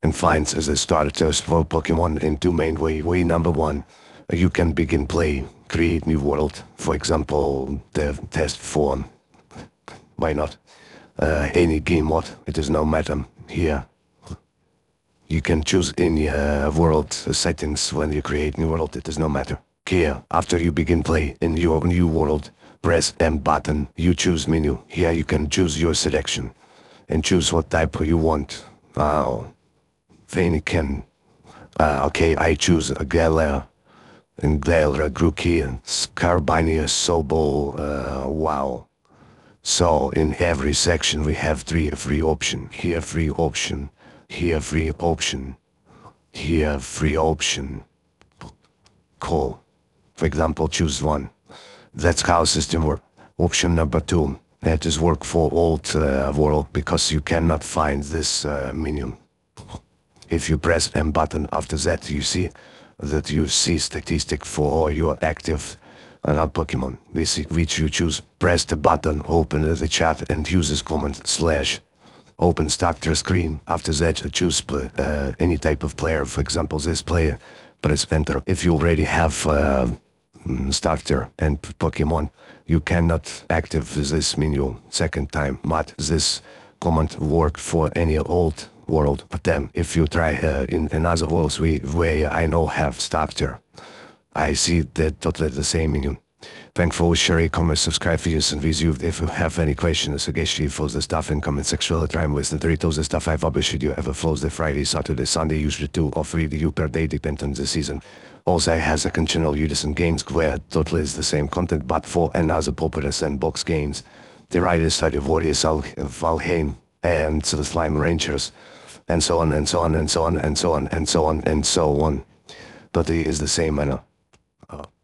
and finds as a starters for Pokemon in two main way. Way number one, you can begin play, create new world. For example, the test form. Why not? Any game mode, it is no matter. Here, you can choose any world settings when you create new world, it is no matter. Here, after you begin play in your new world, press M button, you choose menu. Here you can choose your selection and choose what type you want. Fennekin. Okay, I choose a Galera. And Galera, Grookey, Scarbinia, Sobol, wow. So in every section we have three free option. Here free option. Here free option. Here free option. Cool. For example, choose one. That's how system work. Option number two. That is work for old world because you cannot find this menu. If you press M button after that, you see statistic for all your active Pokemon. This which you choose. Press the button, open the chat and uses command / open starter screen. After that, choose any type of player. For example, this player. Press enter. If you already have starter and Pokemon, you cannot active this menu second time. But this command work for any old world. But then, if you try in another worlds where I know have starter, I see that totally the same menu. Thanks for sharing, comment, subscribe, videos and views. If you have any questions, suggestions for the stuff in comment section, I'll try and listen to it. All the stuff I've published you ever flows the Friday, Saturday, Sunday, usually 2 or 3 video per day, depending on the season. Also, I has a channel Udison Games where totally is the same content, but for another popular sandbox games. The writer study Warriors, Valheim, and the Slime Rangers, and so on and so on and so on and so on and so on and so on. But it is the same manner.